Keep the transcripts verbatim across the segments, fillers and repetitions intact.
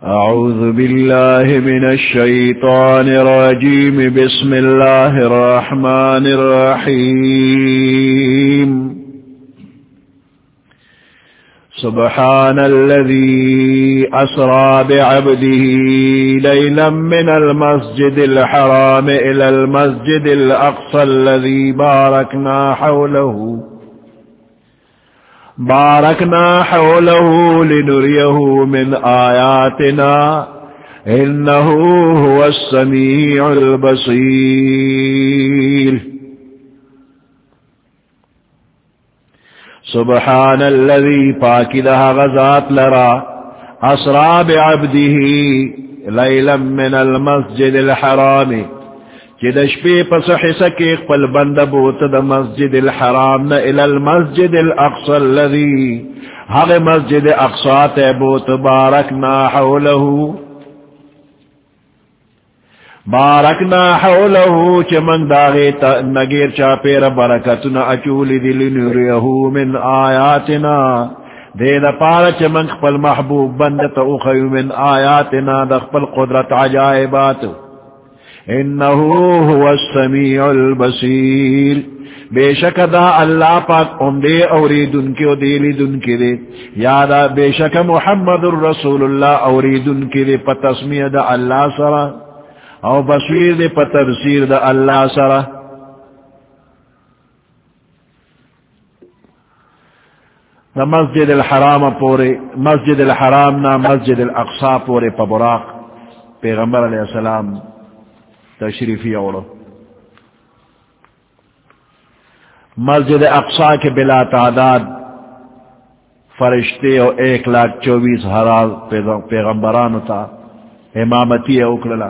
أعوذ بالله من الشيطان الرجيم بسم الله الرحمن الرحيم سبحان الذي أسرى بعبده ليلا من المسجد الحرام إلى المسجد الأقصى الذي باركنا حوله باركنا حوله لنريه من آياتنا إنه هو السميع البصير سبحان الذي پاکدہ غزات لرا اسرا بعبده ليلا من المسجد الحرام چدشپی پس حسکی قبل بند بوت دا مسجد الحرام نا الى المسجد الاقصى الذي حق مسجد اقصى تبوت بارکنا حوله بارکنا حوله چمن داغی نگیر چاپیر برکتنا اچولی دل نریہو من آیاتنا دے دا پارا چمن قبل محبوب بندتا اخیو من آیاتنا دا قبل قدرت عجائبات انہو هو السمیع البصیر بے شک دا اللہ پاک اندے اوریدن کے دیلیدن کے دے یادا بے شک محمد الرسول اللہ اوریدن کے دے پتسمیع دا اللہ سرا او بصیر دے پتبصیر دا اللہ سرا دا مسجد الحرام پورے مسجد الحرام نا مسجد الاقصی پورے پا براق پیغمبر علیہ السلام تشریفی اوڑو مسجد اقصی کے بلا تعداد فرشتے اور ایک لاکھ چوبیس ہزار پیغمبرانو تا امامتی اکرلا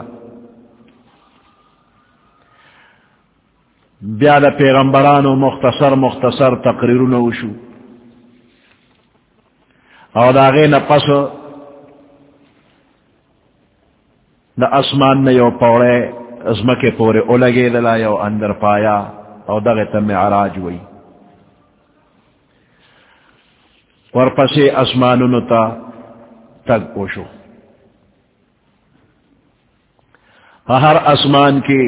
بیاد پیغمبرانو مختصر مختصر تقریرون وشو اور داغے نہ پس دا اسمان نے یو پوڑے ازمکے پورے اولگے دلا یو اندر پایا او دغه ته معراج وئی ورپسې اسمانونو ته تگ وشو ہر اسمان کی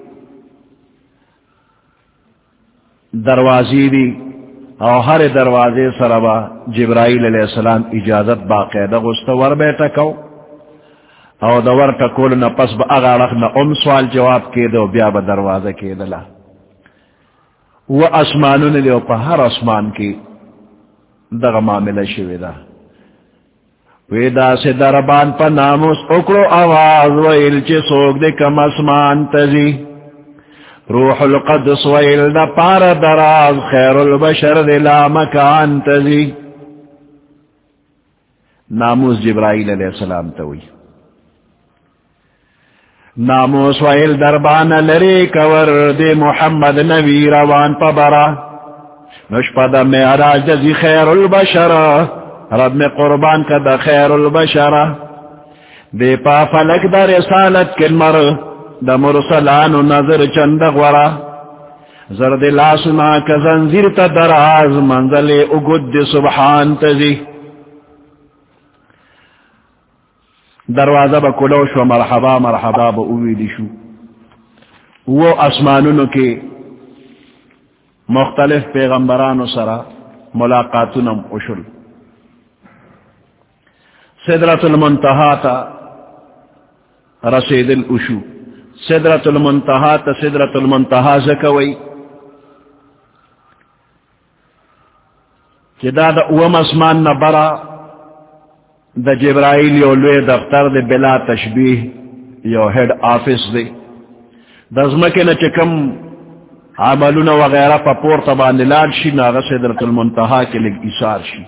دروازی دی او ہر دروازے سربا جبرائیل علیہ السلام اجازت باقاعدہ غستور بیٹا کو او دور ٹکول نہ پس با اغارق نہ ام سوال جواب کے دو بیا با دروازہ کے دلا وہ اسمانوں نے لیو پا ہر اسمان کی دغا معاملہ شویدہ ویدہ سے دربان پا ناموس اکڑو آواز ویل چی سوک دے کم اسمان تزی روح القدس ویل دا پار دراز خیر البشر دے لا مکان تزی ناموس جبرائیل علیہ السلام توی ناموس وائل دربان لری کور دے محمد نبی روان پبرا نشپد معراج دزی خیر البشر رب میں قربان کا دا خیر البشر دے پا فلک دا رسالت کن مر دا مرسلان نظر چند غورا زرد لاسنا کا زنزیر تا دراز منزل اگد سبحان تزی دروازہ با کلو شو مرحبا مرحبا با اویدی شو وہ اسمانونو کے مختلف پیغمبرانو سرا ملاقاتونم اشل سدرت المنتہا تا رسید الاشو سدرت المنتہا تا سدرت المنتہا زکوئی چدا دا اوام اسمان نبرا دا جبرائیل یو لوی دفتر دے بلا تشبیح یو ہیڈ آفس دے دزمکے نا چکم عملون وغیرہ پا پور تبان لال شی ناغا سدرت المنتہا کے لگ ایسار شی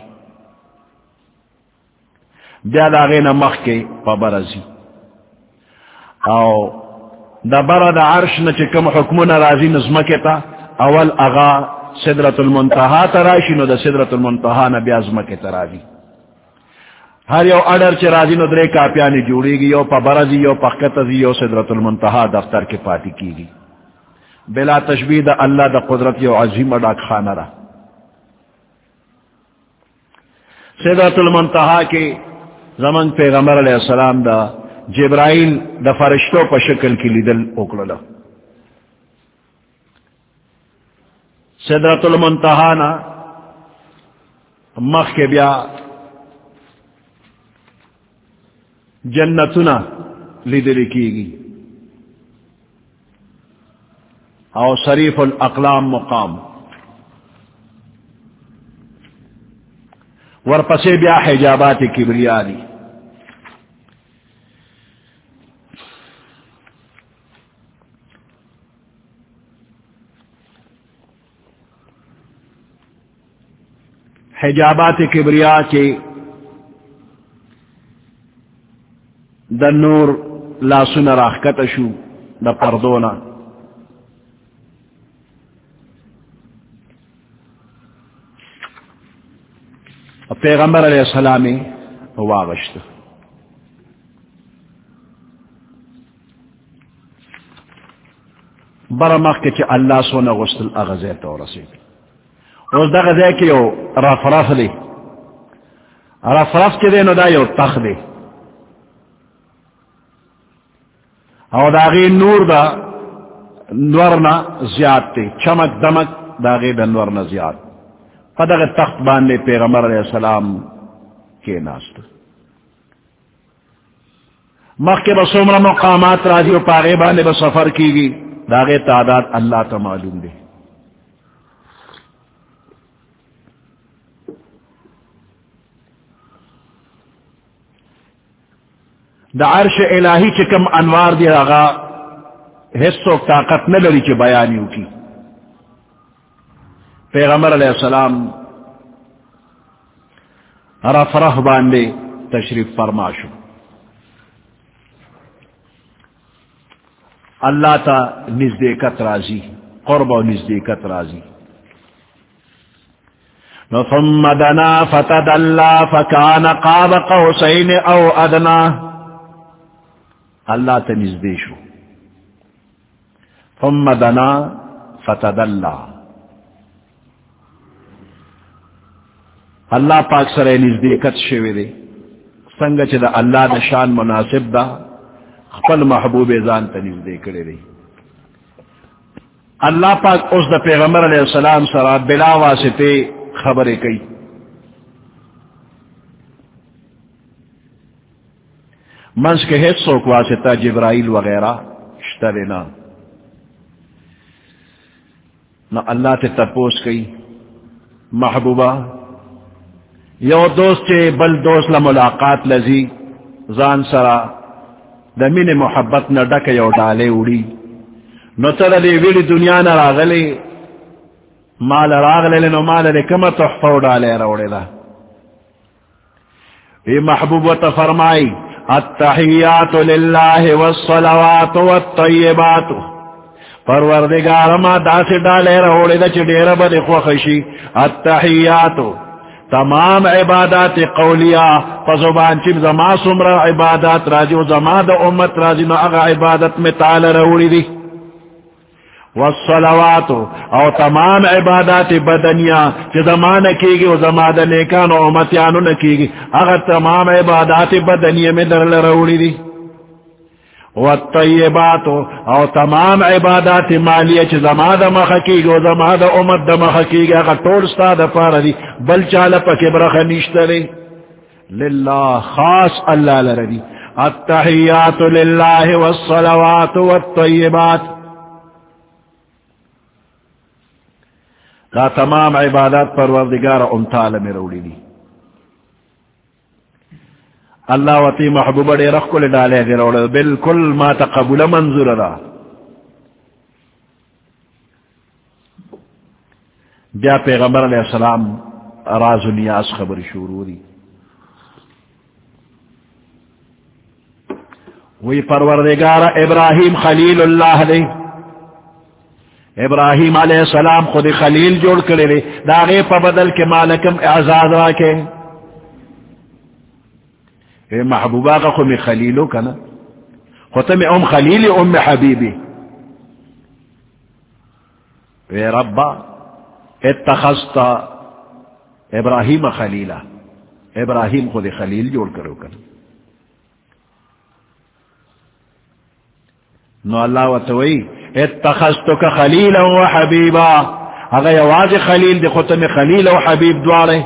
بیا داغے نا مخ کے پا برزی او دا برا دا عرش نا چکم حکمون رازی نزمکے تا اول اغا سدرت المنتہا تراشی نو دا سدرت المنتہا نا بیا زمکے ترازی ہر یو اڈر چرازی نو درے کاپیانی جوڑی گی یو پا برزی یو پا قطزی یو سدرت المنتہا دفتر کے پاتی کی گی بلا تشبیہ دا اللہ دا قدرت یو عظیم اڈاک خانہ رہا سدرت المنتہا کے زمان پیغمبر علیہ السلام دا جبرائیل دا فرشتو پا شکل کی لیدل اکڑلا. سدرت المنتہانا مخ کے بیا جنتنا لیدل کی گی او صریف الاقلام مقام ورپسے بیا حجابات کبریا دی. حجابات کبریا کے دا نور لا سن راخکت شو دا پردونا پیغمبر علیہ السلام واغشت. برمخ کے چھ اللہ سونا غسل اغزے تو رسید. اس دا غزے کی یو رف رف دی رف رف چھ دے نو دا یو تخ دی او دا غی نور دا نورنا زیاد تی چمک دمک دا غی دا نورنا زیاد پدغ تخت باندے پیغمبر علیہ السلام کے ناست. مخ کے بسومر مقامات راضی و پاغے باندے بسفر کی گی داغے تعداد اللہ تا معلوم دے. دا عرش الہی چکم انوار دی آغا حصو طاقت نہ لری چ بیانیو کی. پیغمبر علیہ السلام رف رف باندے تشریف فرما شو. اللہ تا نزدیکت راضی قرب و نزدیکت راضی. ثم دنا فتدلا فکان قاب قوسین او ادنا. اللہ تا نزدی شو. ثم دنا فتدلا اللہ پاک سر نزدیکت شوی دے سنگ چھ دا اللہ دا شان مناسب دا خپل محبوب زان تا نزدیکڑے دے. اللہ پاک اس دا پیغمبر علیہ السلام سر بلا واسطے خبریں کئی. منس کے حصوں کو واسطہ جبرائیل وغیرہ شترنا نہ اللہ تے تپوس کئی محبوبہ یو دوست چے بل دوست لملاقات لذی زان سرا دمین محبت نہ ڈک یو ڈالے اڑی نو تر دی ویلی دنیا نہ راغلی مال راغلے نو مال دے کم تحفہ ڈالے روڑے دا. یہ محبوب و فرمائی التحیات للہ والصلوات والطیبات پروردگار ما دا سے ڈالے روڑے دا چھ دیر بدے خوخشی. التحیات تمام عبادات قولیہ فزبان چب زما سمرا عبادات راجی و زما دا امت راجی نو اغا عبادت میں تعالی روڑی دی. والصلوات او تمام عبادات بدنیا چی زمان کی گی و زما دا نیکان و امتیانو نکی گی اغا تمام عبادات بدنیا میں در روڑی دی. والطیبات او تمام عبادات مالیہ چی زما دا مخکی گی و زما دا امت دا مخکی گی اغا طول ستا دا پارا دی بل چالا پا کبرخ نشتری للہ خاص اللہ لردی. التحیات للہ والصلوات والطیبات دا تمام عبادات پروردگار امتال میں روڑی دی. اللہ وتی محبوب دے رخ کو لے ڈالے دے روڑے بالکل ما تقبل منظور دا. بیا پیغمبر علیہ السلام راز و نیاز خبر شروع دی. وی پروردگار ابراہیم خلیل اللہ دے. ابراہیم علیہ السلام خود خلیل جوڑ کرے دے داغے پا بدل کے مالکم اعزاز راکے. اے محبوبہ کا خود میں خلیلو کنا خود میں ام خلیل ام حبیبی. اے ربا اتخذتا ابراہیم خلیلہ ابراہیم خود خلیل جوڑ کرو کنا. نو اللہ وتوئی اتخذتک خلیلا و حبیبا، اگر یواز خلیل دی خطم خلیل و حبیب دوارے.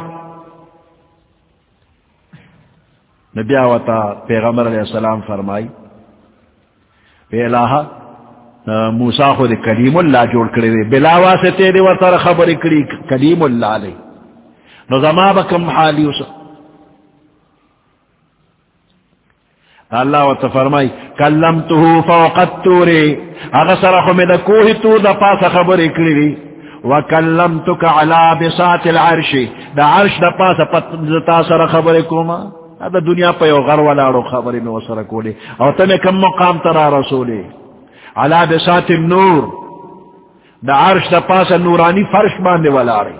نبی آوتا پیغمبر علیہ السلام فرمائی اے الہ موسیٰ خود کلیم اللہ جوڑ کرے دے بلا واسطے دے ورطر خبر کری کلیم اللہ لے نو زما بکم حالی اسا. اللہ وتا فرمائی کلمتہو فوق الطور، اغسر خمد کوہ تو دا پاس خبر کری دی وکلمتک علا بساط العرش، دا عرش دا پاس پتا سر خبر کوما، دا دنیا پہ یو غر والارو خبری میں وسر کولے اور تمہیں کم مقام ترا رسولے. علا بساط النور، دا عرش دا پاس نورانی فرش باندے والارے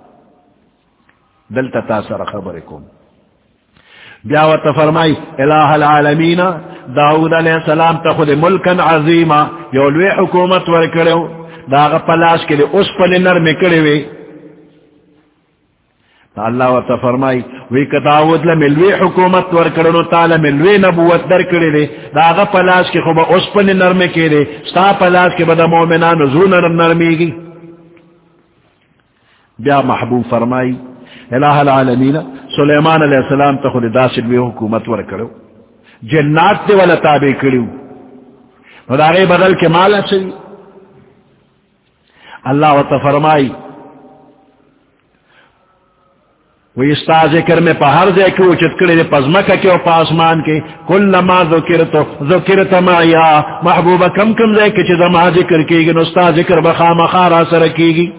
دلتا تا سر خبر کوم. بیاوت فرمائی الہ العالمین، داود علیہ السلام تا خود ملکن عظیما یولوی حکومت ورکڑو، داغ پلاس کے لئے اس پل نرمی کڑوے. اللہ وتا فرمائی وی کہ داود لملوی حکومت ورکڑنو تالا ملوی نبوت در کڑی دے، داغ پلاس کے خوبا اس پل نرمی کے دے، ستا پلاس کے بدا مومنان زون نرمی گی. بیا محبوب فرمائی الہ العالمین سلیمان علیہ السلام تا خود داسل وی حکومت ورکڑو، جنات دے والا تابع کڑیو، نو داغی بدل کے مالا چلی. اللہ وتا فرمائی وی استا ذکر میں پہر دے کے اچت کڑی دے پزمکہ کے و پاسمان کے کلما ذکرتو ذکرت معیا، محبوبہ کم کم دے کے چیزا ما ذکر کی گی نو استا ذکر بخام خارا سر کی گی.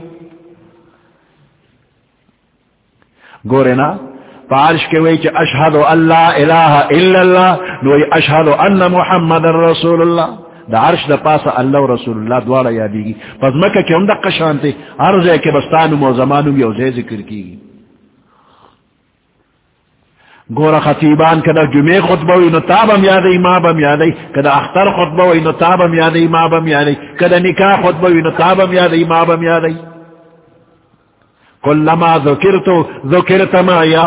گورے نا پارش کے وی چی اشہدو اللہ الہ الا اللہ نو وی اشہدو ان محمد رسول اللہ، دا عرش دا پاسا اللہ و رسول اللہ دوارا یادی گی. پس مکہ کے اندق قشانتے عرض ہے کہ بستانو مو زمانو بھی اوزے ذکر کی گی. گورا خطیبان کدا جمعے خطبوی نو تابم یادی مابم یادی، کدا اختر خطبوی نو تابم یادی مابم یادی، کدا نکاح خطبوی نو تابم یادی مابم یادی. کلما ذکرتو ذکرت معیا.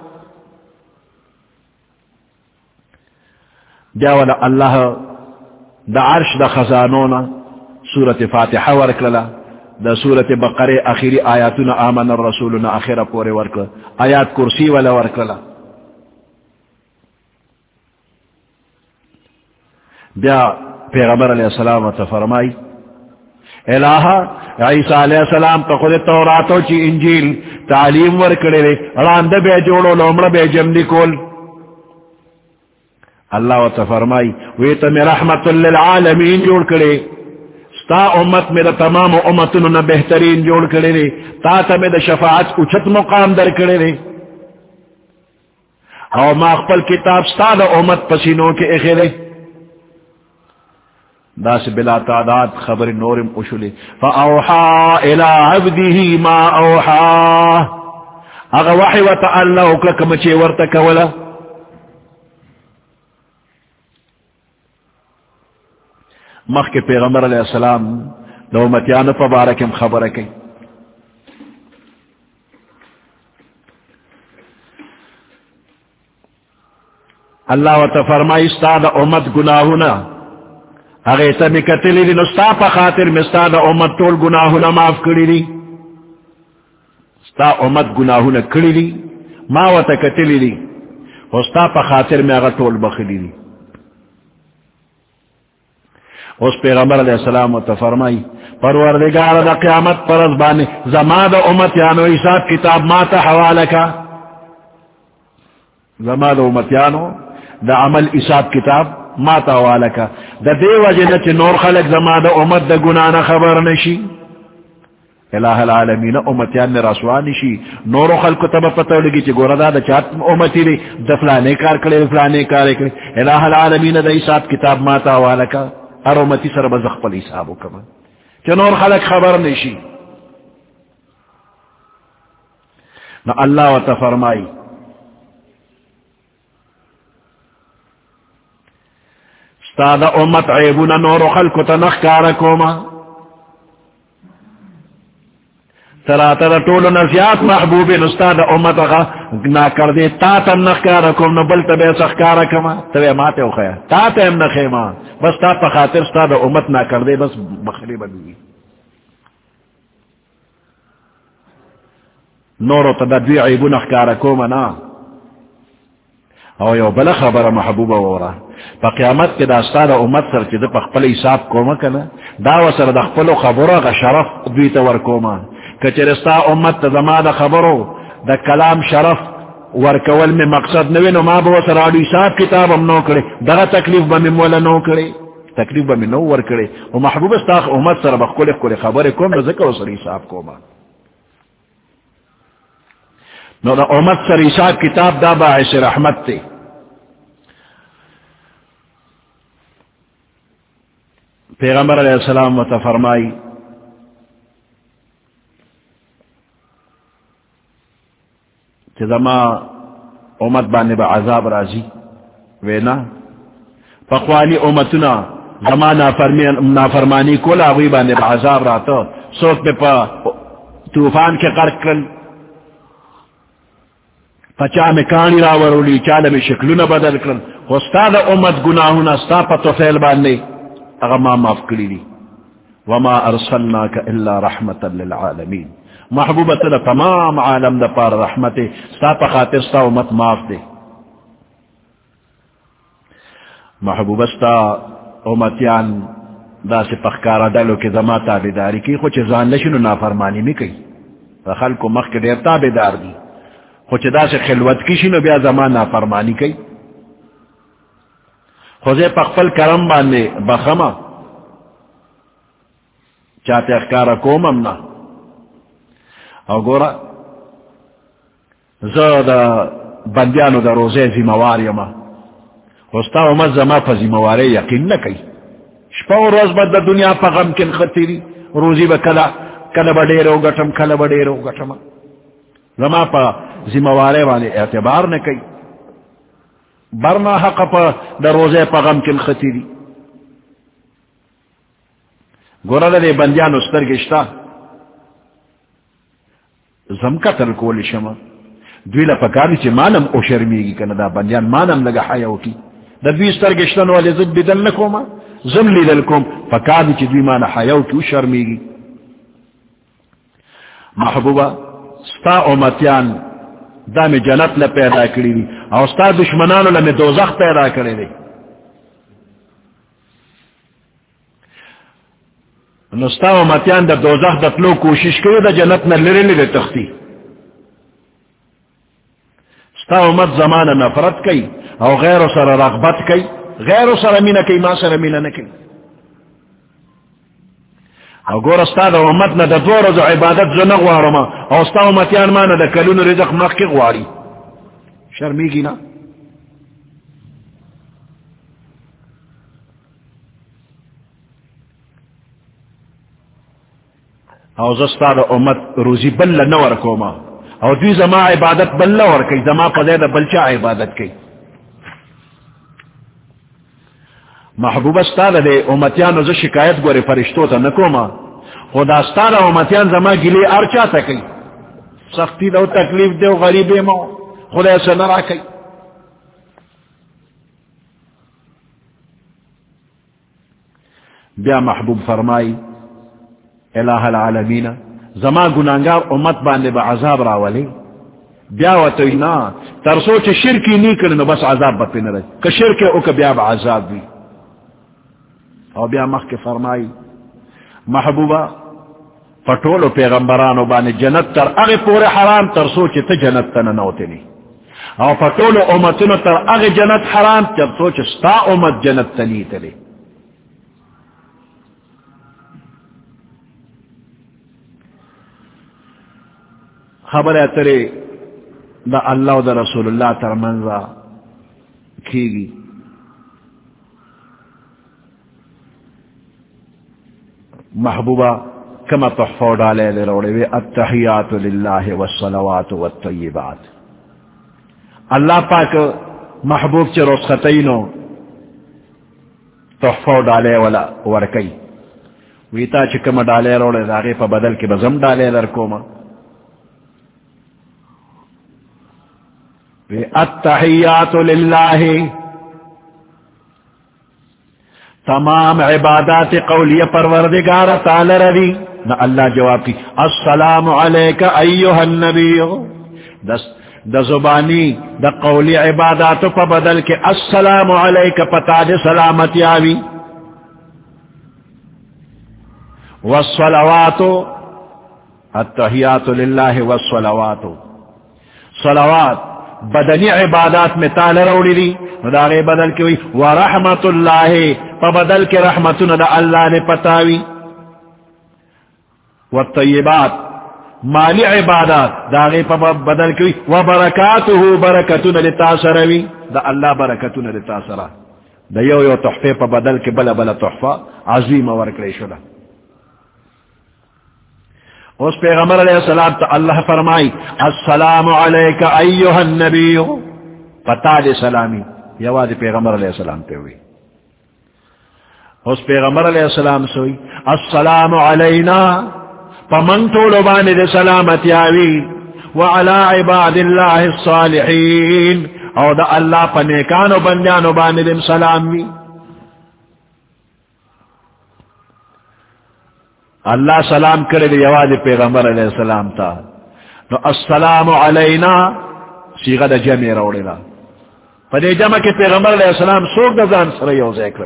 جاولا اللہ دا عرش دا خزانونا سورت فاتحہ ورکللا، دا سورت بقرے آخری آیاتنا آمن الرسولنا آخر پورے ورکل، آیات کرسی والا ورکللا. بیا پیغمبر علیہ السلام تا فرمائی الہ عیسیٰ علیہ السلام تا خود توراتو چی انجیل تعلیم ورکڑے لے راندہ بے جوڑو لومڑا بے جمدی کول. اللہ و تا فرمائی ویتا میں رحمت للعالمین جوڑ کرے، ستا امت میں دا تمام امتنو بہترین جوڑ کرے لے، تا تا میں دا شفاعت اچھت مقام در کرے لے، او ما اقبل کتاب ستا دا امت پسینوں کے اخیرے. دا سے بلا تعداد خبر نورم اشلی فاوحا الى عبده ما اوحا، اگا وحی و تعالی اکلک مچے ورتک ولا. مخ کے پیغمبر علیہ السلام دو متیان پبارکم خبر کی اللہ و تفرمائی استاد امت گناہنا اگر تمی کتلی دی نستا پا خاطر میں ستا دا امت طول گناہونا معاف کری دی، ستا امت گناہونا کری دی ما وطا کتلی دی ستا پا خاطر میں اگر طول بخلی دی. اس پیغمبر علیہ السلام وطا فرمائی پروردگار دا قیامت پر ازبانی زما دا امت یانو حساب کتاب ما تا حوالکا، زما دا امت یانو دا عمل حساب کتاب ما تاوالکا، دا دے وجہ چی نور خلق زما دا امت دا گنانا خبر نشی. الہ العالمین امتیان نے رسوانی شی نور خلق تب پتہ لگی چی گورا دا دا چاہت امتی لی دا فلانے کار کرے فلانے کار کرے. الہ العالمین دا حساب کتاب ما تاوالکا، ہر امتی سر بزخ پل حسابو کما چی نور خلق خبر نشی. نا اللہ و تفرمائی ستا امت عیبونا نور خلق تنخ کارکوما، تراتا دا طولو نزیات محبوبی نستاد امت اغا نا کردی تا تا نخکارا کم نبل تبی سخکارا کما تبی ماتے ہو خیا تا تا ام نخیما بس تا پا خاطر ستا دا امت نا کردی بس بخری بدوی نورو تا دا دوی عیبو نخکارا کما نا او یو بلا خبر محبوبا وورا پا قیامت کے دا ستا دا امت سر چی دا پا خپل حساب کوما کنا دا وسر دا خپلو خبرو غا شرف دوی تا ور کوما کچرستا امت تا زمان دا خبرو دا کلام شرف ورکول میں مقصد نوی نو ما با وسر آڈو حساب کتاب ہم نو کرے دا تکلیف با میں مولا نو کرے تکلیف با میں نو ور کرے و محبوب استا امت سر بخکولک کولی خبر کوم رزکر وسر حساب کوما نو دا امت سر حساب کتاب دا باعث رحمت تے پیغمبر علیہ السلام و تفرمائی کہ زما امت بانے با عذاب رازی وینا فقوانی امتنا زما نافرمانی کولا وی بانے با عذاب راتا سوک پہ پا طوفان کے غرق کل پچا میں کانی راورولی چالا میں شکلون بدل کل استاد امت گناہونا ستا پا توفیل بانے اغما معاف کری دی وما ارسلناک الا رحمتا للعالمین محبوبت دا تمام عالم دا پار رحمت ستا پا خاطر ستا امت معاف دے محبوبت ستا امتیان دا سے پخکارا دلو کے زما تابداری کی خوچ زان لشنو نافرمانی میں کئی خلقو مخ کے دیر تابدار دی خوچ دا سے خلوت کی شنو بیا زما نافرمانی کئی خوزے پخپل کرم باندے بخما چاہتے اخکارا کومم نا او گورا زد بندیانو دا روزے زمواری ما خوستا امت زما پا زمواری یقین نکی شپا و روز با دا دنیا پا غم کن خطیری روزی با کلا کلا با دیرو گٹم کلا با دیرو گٹم زما پا زمواری والے اعتبار نکی برنا حق پا دا روزے پا غم کن خطیری گورا دا دے بندیانو سترگشتا زم قتل کولی شما دوی لپکاری چی مانم او شرمیگی کنا دا بندیان مانم لگا حیاو کی دا دوی سترگشتن والی زد بدل نکوما زم لیدل کوم پکاری چی دوی مانا حیاو کی او شرمیگی محبوبا ستا امتیان دا میں جنت لپیدا کری دی او ستا دشمنانو لمی دوزخ پیدا کری دی نستا امتیان دا دوزخ دا تلو کوشش کری دا جنت نا لری لری تختی ستا امت زمان نفرت کئی او غیر سر رغبت کئی غیر سر مینہ کئی ما سر مینہ نکی او گور ستا دا امت نا دا دو رضو عبادت زو نغوارما او ستا امتیان مانا دا کلون رزق مخی غواری شرمیگی نا او زستا دا امت روزی بل نور کوما او دوی زما عبادت بل نور کئی زما پدے دا بلچا عبادت کئی محبوب ستا دا دے امتیان ز شکایت گوری فرشتو تا نکوما خدا ستا دا امتیان زما گلی ارچا تا کئی سختی دا تکلیف دے غریبی مو خدا ایسا نرا کئی بیا محبوب فرمائی الہ العالمین زما گناہگار امت باندے با عذاب راولی بیا وطوینا ترسو چھ شرکی نہیں کرنو بس عذاب با پین رج کہ شرک او کہ بیا با عذاب بھی او بیا مخ کے فرمائی محبوبہ پٹولو پیغمبرانو بانے جنت تر اغی پورے حرام ترسو چھ تا جنت تن نوتنی او پٹولو امتنو تر اغی جنت حرام ترسو چھ ستا امت جنت تنی تلی خبر ہے ترے دا اللہ و دا رسول اللہ تر منزا کی گی محبوبہ کما تحفو ڈالے لے روڑے وے التحیات للہ والصلوات والطیبات اللہ پاک محبوب چے رسختینو تحفو ڈالے والا ورکی ویتا چے کما ڈالے روڑے داغے پا بدل کے بزم ڈالے لرکوما التحیات للہ، تمام عبادات قولیہ پروردگار تعالی رضی. نہ اللہ جواب کی السلام علیک ایھا النبی، دس دا زبانی دا قولی عبادات پا بدل کے السلام علیک پتا دے سلامتی آوی. والصلوات التحیات للہ والصلوات، صلوات بدنی عبادات میں تعالی روڑی دی داغے بدل کے ہوئی ورحمت اللہ پا بدل کے رحمتنا دا اللہ نے پتاوی. والطیبات مالی عبادات داغے پا بدل کے ہوئی وبرکاتہ برکتنا لتاثروی دا اللہ برکتنا لتاثرہ دا یو یو تحفے پا بدل کے بلا بلا تحفہ عظیم ورکلے شلا. اس پیغمبر علیہ السلام تا اللہ فرمائی السلام علیک ایھا النبی، پتا دے سلامی یواز پیغمبر علیہ السلام پہ ہوئی. اس پیغمبر علیہ السلام سوئی السلام علینا پمن طولو بانے دے سلامتی آوی وعلا عباد اللہ الصالحین او دا اللہ پنیکانو بندیانو بانے دے سلامی. اللہ سلام کرے دے یواز پیغمبر علیہ السلام تا نو السلام علینا صیغہ دا جمع روڑے لا پدے جمع کے پیغمبر علیہ السلام سوک دا زان سر یو ذکر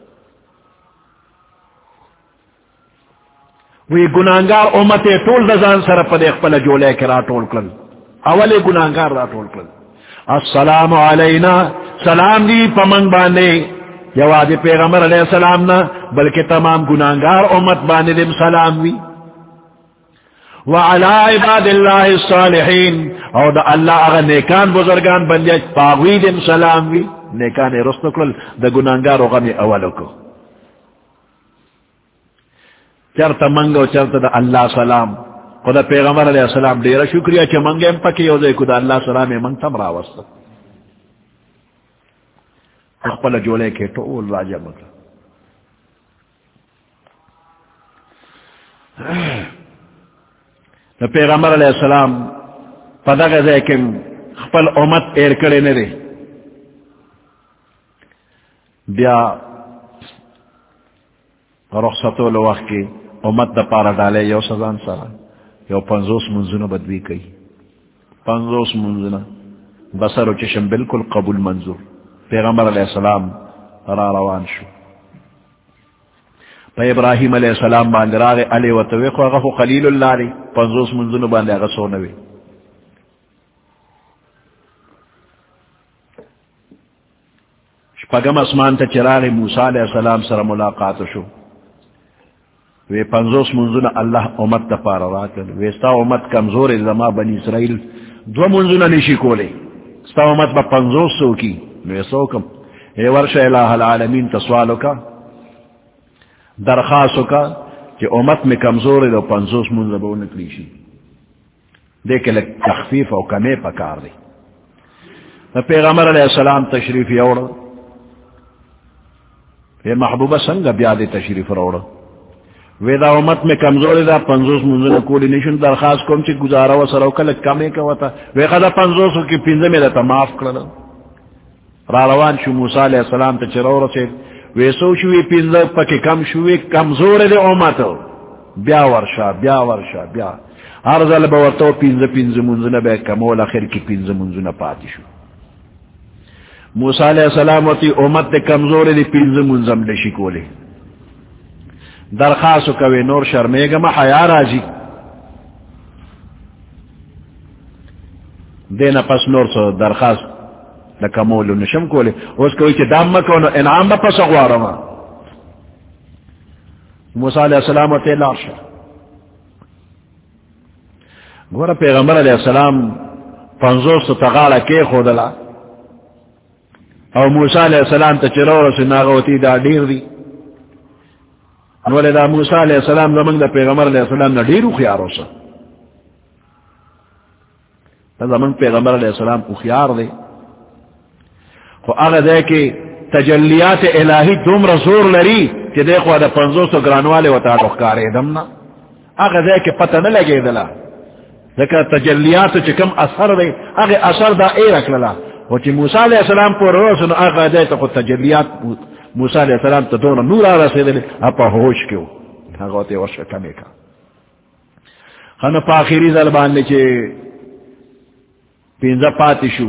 وی گناہگار امتے طول دا زان سر پدے اخپل جولے کے را طول کل اولی گناہگار را طول کل. السلام علینا سلام دی پمنگ بانے یواز پیغمبر علیہ السلام نا بلکہ تمام گناہگار امت بانے دم سلام وی. وعلا عباد اللہ الصالحین او دا اللہ اغا نیکان بزرگان بندیا پاغوی دم سلام وی. نیکان رستو کل دا گناہگار غمی اولو کو چرتا منگو چرتا دا اللہ سلام خدا پیغمبر علیہ السلام دیر شکریہ چا منگے ہم پکی ہو دے کدا اللہ سلام منگ تم راوستا اخپل جولے کے طول راجع مکر. پیغمبر علیہ السلام پدا گزے کہ اخپل امت ایر کرے نرے بیا رخصتو لوقت کی امت دا پارا ڈالے یو سزان سارا یو پنزوس منزنو بدوی کئی پنزوس منزنو بسر و چشم بالکل قبول منظور. پیغمبر علیہ السلام را روان شو پا ابراہیم علیہ السلام باندے راغے علی و تویقو اغفو خلیل اللہ ری پنزوس منزنو باندے اغسو نوے. شپگم اسمان تا چراغ موسیٰ علیہ السلام سر ملاقات شو وی پنزوس منزنو اللہ امت تا پارا راکل ویستا امت کمزور زما بنی اسرائیل دو منزنو نشی کولے ستا امت با پنزوس سو کی ویسو کم اے ورش الہ العالمین تسوالو کا درخواستو کا کہ امت میں کمزور دو پنزوس منزبو نکلیشی دیکھ لک تخفیف او کمی پکار دی. پیغمبر علیہ السلام تشریف یوڑ اے محبوبہ سنگا بیاد تشریف روڑ وی دا امت میں کمزور دا پنزوس منزل کولی نشن درخواست کم چی گزارا و سرو کلک کمی کواتا وی خدا پنزوسو کی پینزے میں دا معاف کرنا. را روان شو موسیٰ علیہ السلام تا چرو رسید ویسو شوی پینزے پکی کم شوی کمزور دا امتو بیا ورشا بیا ورشا بیا ہر ظل باورتو پینزے پینزے منزل بے کمول اخیر کی پینزے منزل پاتی شو. موسیٰ علیہ السلام وطی امت دا کمزور دا پینزے منزل لشی کولے درخواستو کوئی نور شرمے گا ما حیا راجی دینا پس نور سو درخواست لکمولو نشم کولے اس کوئی چی دام مکونو انعام با پس اغوارما. موسیٰ علیہ السلام و تیلار شا گورا پیغمبر علیہ السلام پنزوس تغالا کے خودلا او موسیٰ علیہ السلام تا چرور سے ناغوتی دا دیر دی انوالے دا موسیٰ علیہ السلام زمان دا پیغمبر علیہ السلام نا دیرو خیارو سا دا زمان پیغمبر علیہ السلام کو خیار دے خو اگا دے کہ تجلیات الہی دوم رسول لری کہ دیکھو دا پنزوس و گرانوالے و تا دخکارے دمنا اگا دے کہ پتہ نہ لگے دلا ذکر تجلیات چکم اثر دے اگر اثر دا اے رکھ للا وچی موسیٰ علیہ السلام پور روسن آگا دے تو تجلیات موسیٰ علیہ السلام تا دون نور آ رسے دے اپا ہوش کیو اگوتے ورشا کمی کا خانو پا آخری ظلبان لے چے پینزا پاتی شو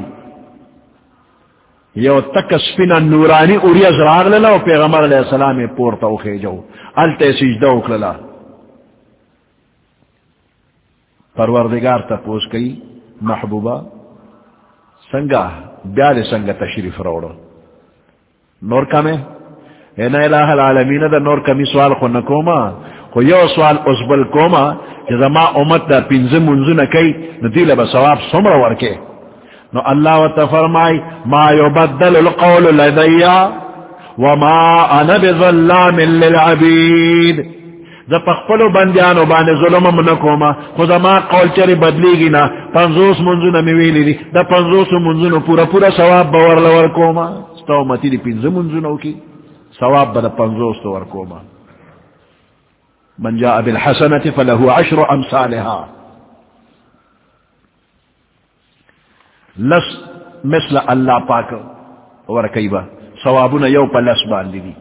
یو تک سپینا نورانی اوری ازراغ للا و پیغمبر علیہ السلام پورتا اخی جو علتے سجدہ اکللا پروردگار تا پوس کئی محبوبہ سنگا بیاد سنگا تشریف روڑو نور کمی اینا الہ العالمین دا نور کمی سوال خو نکوما خو یو سوال اسبل کوما جزا ما امت دا پینز منزو نکی ندیل با ثواب سمر ورکے نو اللہ و تفرمائی ما یبدل القول لدیا وما انا بظلام للعبید دا پخپلو بندیانو بانے ظلم منکوما خود ما قول چری بدلی گی نا پنزوس منزو نمیویلی دی دا پنزوس منزو نو پورا پورا ثواب باور لور کوما ستا امتی دی پینز منزو نو کی ثواب با دا پنزوس تو ور کوما من جاء بالحسنة فله عشر امثالها لس مثل اللہ پاک ورکیبا ثوابنا یو پا لس باندی دی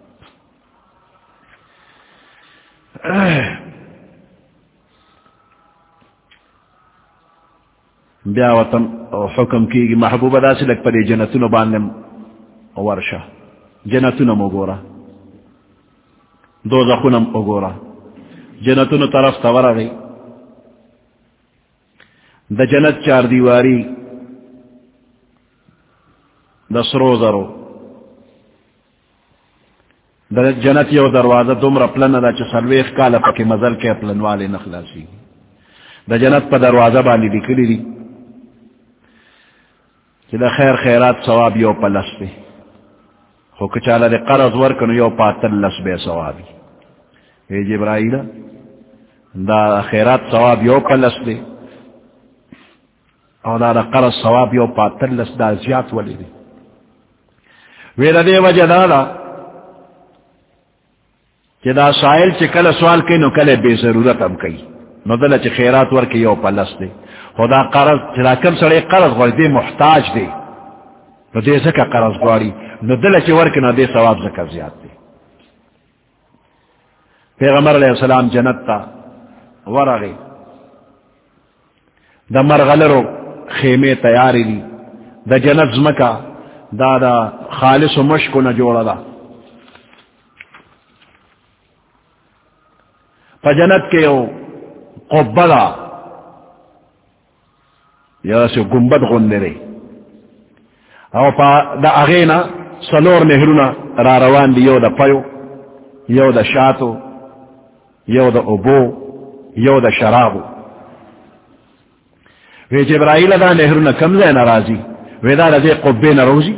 بیا وطن حکم کی محبوبہ دا سے لگ پڑے جنتون باندم ورشا جنتون مگورا دو زخونم اگورا جنتون طرف تورا گئی دا جنت چار دیواری دا سرو زرو دا جنت یو دروازہ دمر پلن دا چا سلویخ کالا پاکی مزل کے پلن والے نخلاسی دا جنت پا دروازہ بالی دی کلی دی چی دا خیر خیرات ثواب یو پا لس دی خو کچالا دی قرض ورکنو یو پا تل لس بے ثوابی اے جبرائیل دا خیرات ثواب یو پا لس دی او دا دا قرض ثواب یو پا تل لس دا زیاد ولی دی ویدہ دے وجہ دا دا کہ دا سائل چی کل سوال کئی نو کل بے ضرورت ہم کئی نو دل چی خیرات ورکی یو پلس دے خدا قرض چلا کم سڑے قرض غوری دے محتاج دے نو دے زکا قرض غوری نو دل چی ورکی نو دے ثواب زکا زیاد دے پیغمبر علیہ السلام جنت تا ورغی دا مرغلرو خیمے تیاری لی دا جنت زمکا دا دا خالص و مشکو نجوڑا دا پا جنت کے یو قبہ دا یا سی گنبد غندے رے او پا دا اغینا سلور نہرونا را روان دی یو دا پیو یو دا شاتو یو دا ابو یو دا شرابو وی جبرائیل دا نہرونا کم زین رازی وی دا دا دے قبے نروزی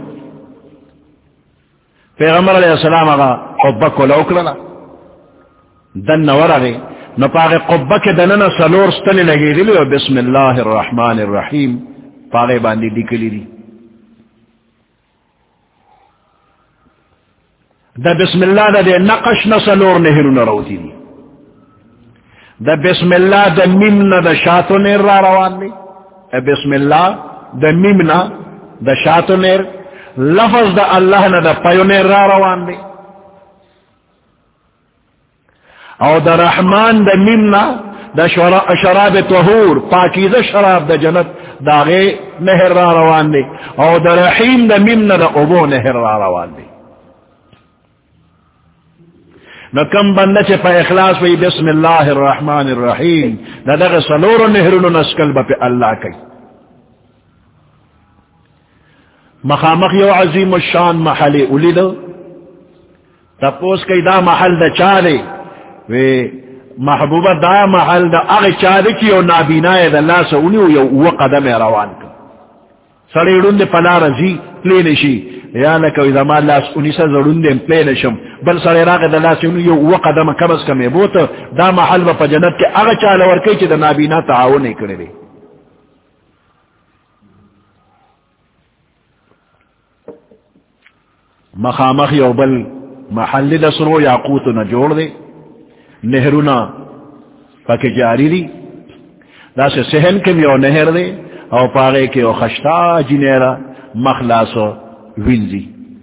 پیغمبر علیہ السلام اگا قبہ کو لوکلنا دن نور آگے نپاغ قبہ کے دننا سلور ستلی لگی دلی و بسم اللہ الرحمن الرحیم پاغے باندی لکلی دی دا بسم اللہ دا دے نقش نسلور نہرو نروتی دی دا بسم اللہ دا ممنا دا شاتو نیر را روان دی بسم اللہ دا ممنا دا شاتو نیر لفظ دا اللہ نا دا پیو نیر را روان دی او دا رحمان دا ممنا دا شراب طہور پاکیزہ شراب دا جنت دا غی نہر را روان دی او دا رحیم دا ممنا دا ابو نہر را روان دی نو کم بندہ چے پا اخلاص وی بسم اللہ الرحمن الرحیم دا دا سلور نہرونو نسکل با پی اللہ کئی مخامخ یو عظیم الشان محل اولی دا تپوس کئی دا محل دا چالے وی محبوبہ دا محل دا اغی چادی کی یو نابینای دا اللہ سونیو یو او قدم روان کر سڑیڑون دے پلا رزی پلینشی یا لکو اذا ما اللہ سونیسا زرون دے پلینشم بل سڑی راق دا اللہ سونیو یو او قدم کم از کمی بوتا دا محل با پا جنت کے اغی چال ورکی چی دا نابینا تعاونے کردے مخامخ یو بل محل دا سرو یاقوتو نجوڑ دے نہرونا پاک جاری دی دا سے سہن کے یو نہر دے او پاگے کے او خشتا جنیرا مخلاص وینزی.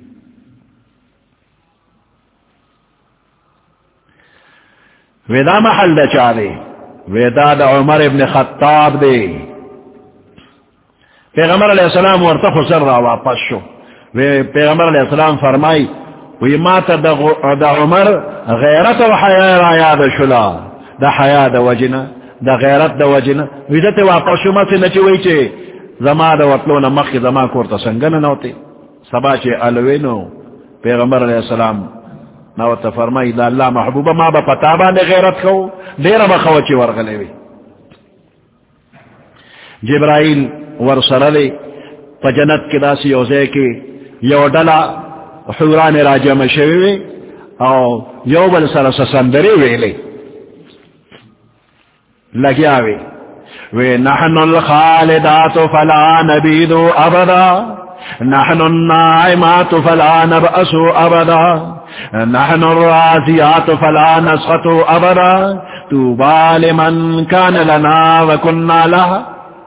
ویدا محل دا چا دے ویدا دا عمر ابن خطاب دے. پیغمبر علیہ السلام ورطا خسر را واپس شو. پیغمبر علیہ السلام فرمائی وی ما تا دا عمر غیرت و حیاء را یاد شلا دا حیاء دا وجنا دا غیرت دا وجنا ویدت واپس شو ما سے نچی وی چے زما دا وطلون مخی زما کورتا سنگن نوتے سبا چے علوینو. پیغمبر علیہ السلام نوتا فرمائی دا اللہ محبوبہ ما با پتابا نے غیرت کھو دیر بخوا چی ورغلے وی. جبرائیل ورسرلے پا جنت کی دا سی یوزے کی یو ڈلا حوران راجم شوی وی او یو بل سر سسندری ویلے لگیا وی وی نحن الخالدات فلا نبیدو ابدا نحن النائمات فلا نبأسو ابدا نحن الرازیات فلا نسخطو ابدا توبا لمن کان لنا وکننا لها.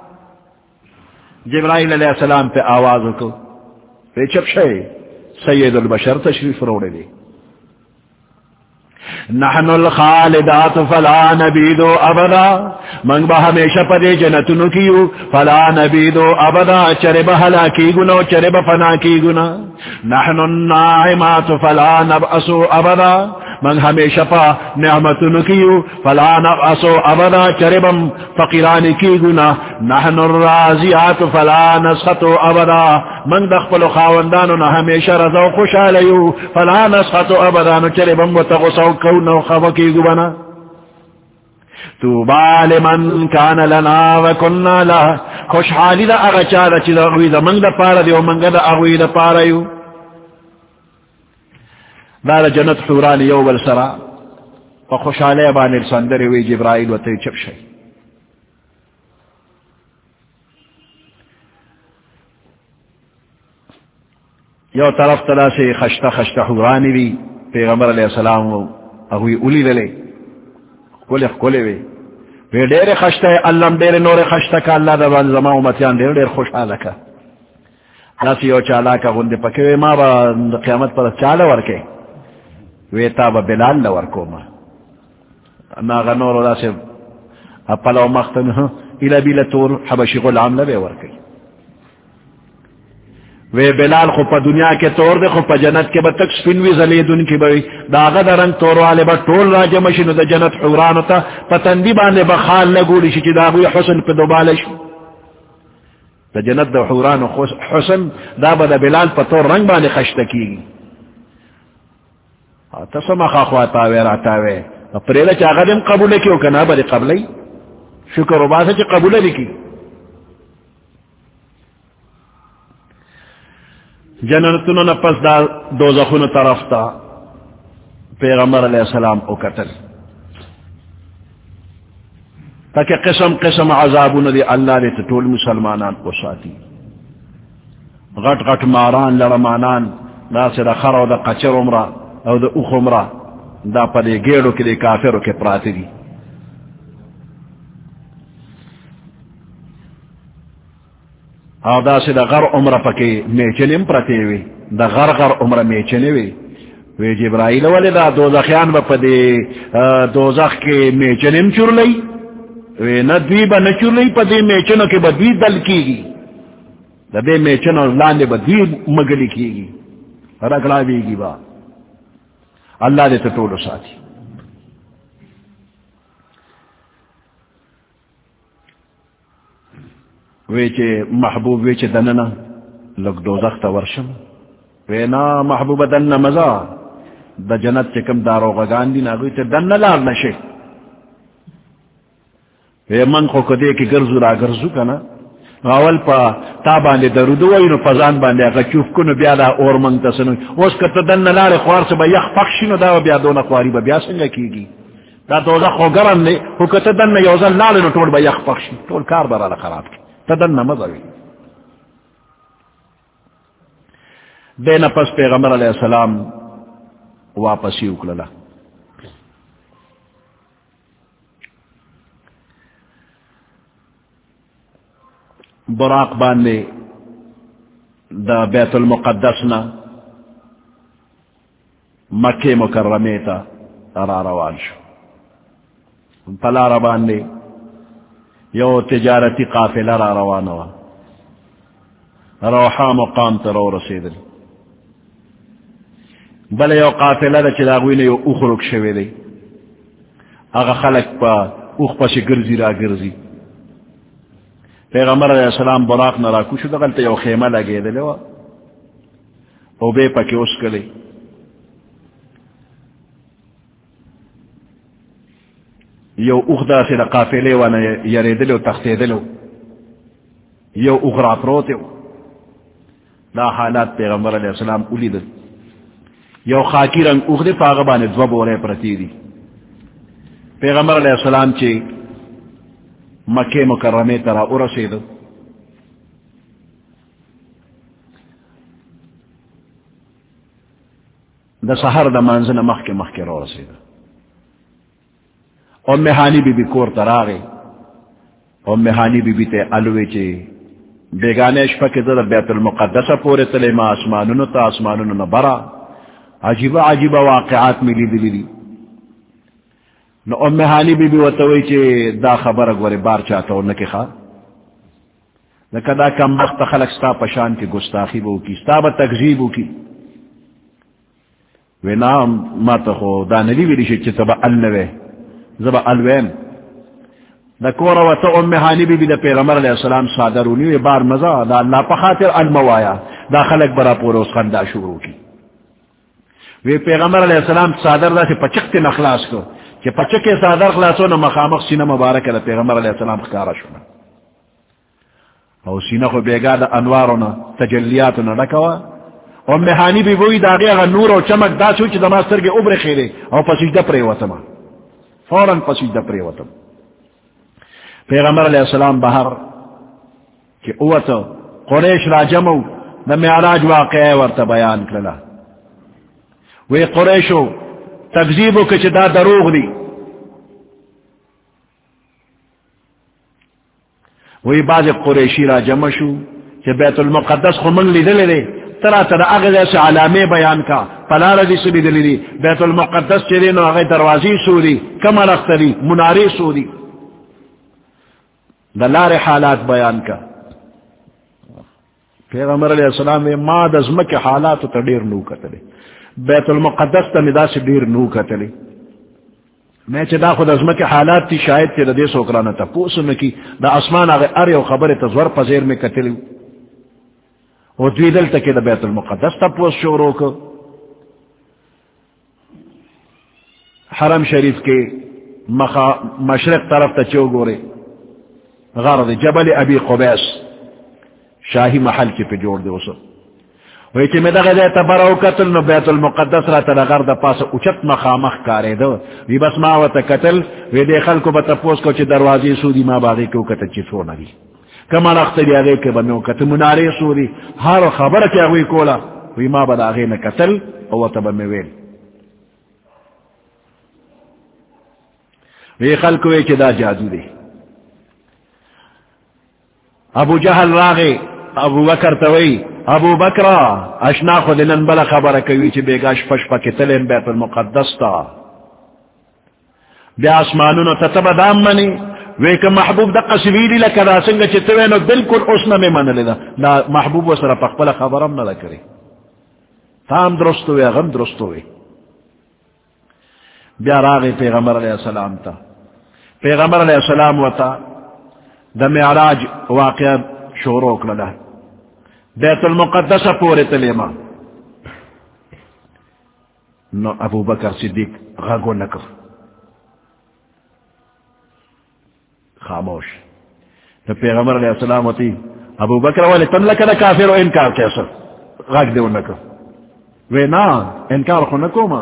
جبرائیل علیہ السلام پہ آواز کو پہ چپ شئے سید البشر تشریف روڑے دی. نحن الخالدات فلا نبیدو ابدا منگ با ہمیشہ پدے جنتنو کیو فلا نبیدو ابدا چرے با حلا کی گنا چرے با فنا کی گنا. نحن النائمات فلا نبأسو ابدا من ہمیشہ پا نعمتنو کیو فلا نبأسو ابدا چرے بم فقیرانی کی گنا. نحن الرازیات فلا نسخطو ابدا من دخپل خاوندانو نا ہمیشہ رضا و خوشحالیو فلا نسخطو ابدا نو چرے بم وتغسو کونو خفکی گو بنا. توبا لمن کان لنا وکننا لها خوشحالی دا اغچا دا چی دا اغوی دا منگ دا پارا دیو منگ دا اغوی دا پارا یو. دا جنت حوران یو بل سرا و خوشحالی بانر سندر وی جبرائیل و تی چپ شئی. یو طرف تلا سے خشتا خشتا حورانی وی پیغمبر علیہ السلام اگوی اولی للے کلی کلی وی وی دیر خشتا ہے اللہ دیر نور خشتا کا اللہ دا بان زمان امتیان دیر دیر خوش حالا کا ناسی یو چالا کا غندی پکے ما با قیامت پر چالا ورکے وی تا با بلال لورکو ما ناغا نور دا سے اپلاو مختن الى بیل تور حبشی غلام لبے ورکے وے بلال خو پا دنیا کے طور دے خو پا جنت کے با تک سپنوی زلیدن کی بوی داغا دا رنگ طور والے با طول راجہ مشنو دا جنت حورانو تا پتندی باندے با خال لگولی شی چی داغوی حسن پا دوبالشو دا جنت دا حورانو حسن دا با دا بلال پا طور رنگ باندے خشتا کی گی. تسمہ خواہتاوے راتاوے پریلہ چاگا دیم قبولے کیوں کنا با دی قبلی شکر و باسا چی قبولے لکی. جنتنو نپس دا دوزخون طرف تا پیغمبر علیہ السلام او قتل تاکہ قسم قسم عذابون دی اللہ دی تطول مسلمانان کو ساتی. غٹ غٹ ماران لرمانان دا سے دا خر و دا قچر عمرہ او دا اوخ عمرہ دا پا دی گیڑو کی دی کافرو کے پراتی دی. او دا سے دا غر عمرہ پکی میچنیم پرتی وی دا غر غر عمرہ میچنی وی وی جبرائیل والی دا دوزخیان با پا دی دوزخ کے میچنیم چور لئی وی ندوی با نچور لئی پا دی میچنو کے با دوی دل کی گی دا دی میچنو لاندے با دوی مگلی کی گی رگلا بھی گی با اللہ دے تطولو ساتھی. ویچے محبوب ویچے دننا لگ دوزخ تا ورشم وینا محبوب دن مزا دا جنت چکم دارو غگان دی ناگوی تے دن لار نشے وی من خو کدے کی گرزو را گرزو کنا اول پا تا باندے درودو وینو پزان باندے اگا چوف کنو بیادا اور منگ تسنو اوز کتا دن لار خوار سے با یخ پخشنو دا بیادونا خواری با بیا سنگا کی گی دا دوزخ خو گرن لے خو کتا دن یوزن لالنو طول با یخ پخشن طول کار برا لخراب کی تدن مضوی. دین پس پیغمبر علیہ السلام واپسی اکللا براق باندے دا بیت المقدس نا مکہ مکرمے تا را روان شو پلار باندے یو تجارتی قافلہ را روانوا روحا مقام تا رو رسیدل بل یو قافلہ دا چلاغوین یو اخرک شوی دی اگا خلق پا اخ پاسی گرزی را گرزی پیغمبر علیہ السلام براق نرا کشو دغلتا یو خیمہ لگے دلوا او بے پاکی اس کلی یو اخ دا سی دا قافلے وانا یری دلو تختی دلو یو اخ را پروتیو دا حالات پیغمبر علیہ السلام اولی دل یو خاکی رنگ اخ دی پاغبان دو بورے پرتی دی پیغمبر علیہ السلام چی مکہ مکرمے ترا ارسید دا سحر دا منزل مخ کے مخ کے رو رسید ام ہانی بی بی کور تراغی ام ہانی بی بی تے علوی چی بیگانے شپک دا بیت المقدس پورے تلے ما آسمانونو تا آسمانونو نبرا عجیبہ عجیبہ واقعات ملی دلی دی نو ام ہانی بی بی وتوی چی دا خبر گوری بار چاہتا ہو نکی خواہ لکہ دا کم وقت خلق ستا پشان کی گستاخی بو کی ستا با تکذیبو کی وی نام ما تخو دا نلی ویلی شی چی تبا النوے زبا الویم دا کورا وطا ام ہانی بی بی دا پیغمبر علیہ السلام صادرونی وی بار مزا دا اللہ پا خاطر الموایا دا خلق برا پورا اس خندہ شروع کی وی پیغمبر علیہ السلام صادر دا سی پچکتی نخلاص کو کہ پچکے صادر خلاصو نہ مخامخ سینہ مبارک ہے پیغمبر علیہ السلام خکارا شنا او سینہ کو بیگا دا انوارو نا تجلیاتو نا رکوا او مہانی بھی وہی داغی اگر نور او چمک دا سوچ دا ماستر کے عبر خیرے او پسیجدہ پرے وطما فوراً پسیجدہ پرے وطم پیغمبر علیہ السلام بہر کہ اوتو قریش را جمعو دا معراج واقعی ورطا بیان کرلا وی قریشو تکذیبو کچھ دا دروغ دی وہی بعض قریشی را جمع شو کہ بیت المقدس خو من لی دلی دی ترا ترا اغی جیسے علامی بیان کا پلار دی سلی دلی دی بیت المقدس چلی نو اغی دروازی سو دی کمر اختری مناری سو دی دلار حالات بیان کا پیغمبر علیہ السلام میں ما دزمک حالات تا دیر نو کتلی بیت المقدس تا ندا سے دیر نو کتلی میں چدا خود ازمہ کے حالات تی شاید تی ردی سوکرانا تا پوسن کی دا اسمان آگے ار یو خبر تزور پزیر میں کتلی او دوی دل تکی دا بیت المقدس تا پوس شورو کو حرم شریف کے مشرق طرف تا چو گورے غرد جبل ابی قبیس شاہی محل کی پہ جوڑ دے اسو وی چی میں دا غزے تبراو قتل نو بیت المقدس را تا غرد پاس اچت مخامخ کارے دو وی بس ماوتا قتل وی دے خلکو بتا پوس کو چی دروازی سودی ما باغی کو قتل چی سو نگی کما نختری آگے کے بمیو قتل مناری سودی ہارو خبر کیا ہوئی کولا وی ما بدا آگے نا قتل او تا بمیویل وی خلکو وی چی دا جادو دی ابو جہل راغے ابو بکر توئی ابو بکر اشنا خود لن بلا خبر کوي چې بیگاش پش پکې تلم بیت المقدس تا بیا اسمانونو تتبا دام منی وی که محبوب دا قصویلی لکه دا سنگا چه توینو بلکل اسنا میں من لیدا دا محبوب و سر پخپل خبرم ندا کری تام درستو وی غم درستو وی بیا راغی پیغمبر علیہ السلام تا پیغمبر علیہ السلام و تا دا معراج واقعہ شروع کرلا بیت المقدس پورے تلیما نو ابو بکر صدیق غاگو نکر خاموش تو پیغمبر علیہ السلام ہوتی ابو بکر والی تم لکن کافر و انکار کیسا غاگ دیو نکر وی نا انکار خو نکو ما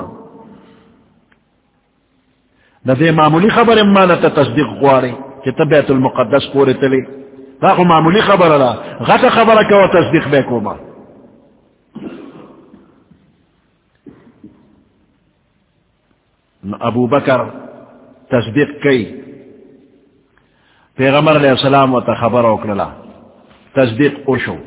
دا دے معمولی خبر امانتا تصدیق غواری کہ تب بیت المقدس پورے تلی دا خو معمولی خبر اللہ غط خبر کوا تصدیق بے کو ما ابو بکر تصدیق کی پیغمبر علیہ السلام و تا خبر اوکرلا تصدیق اوشو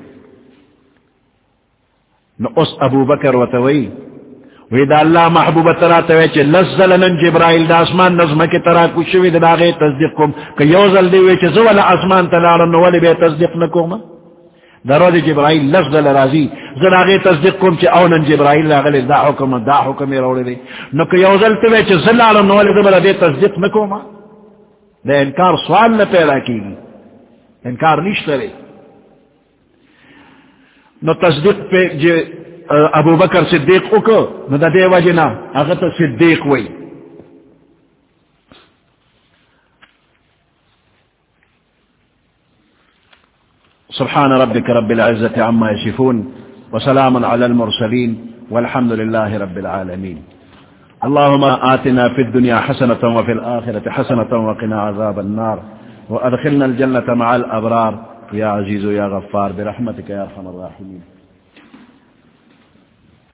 نو اس ابو بکر وتوی وی دا اللہ محبوب ترا توی چے لزلنن جبرائیل دا اسمان نظم کی ترا کچھوی دا آغی تصدیق کم کہ یوزل دیوی چے زوال اسمان تلارن ولی بے تصدیق نکوما دا رو دی جبرائیل لزل رازی زر آغی تصدیق کم چے اونن جبرائیل لاغلی دا حکم دا حکمی روڑی دی نو کہ یوزل توی چے زلالن ولی دا بے تصدیق نکوما دا انکار سوال نہ پیدا کی گی انکار نشتہ رہی نو تصدیق پہ جو ابو بکر صدیق اکو نو دا دے وجنا اگر صدیق وی سبحان ربك رب العزة عما يصفون وسلام على المرسلين والحمد لله رب العالمين اللهم آتنا في الدنيا حسنة وفي الآخرة حسنة وقنا عذاب النار وأدخلنا الجنة مع الأبرار يا عزيز يا غفار برحمتك يا أرحم الراحمين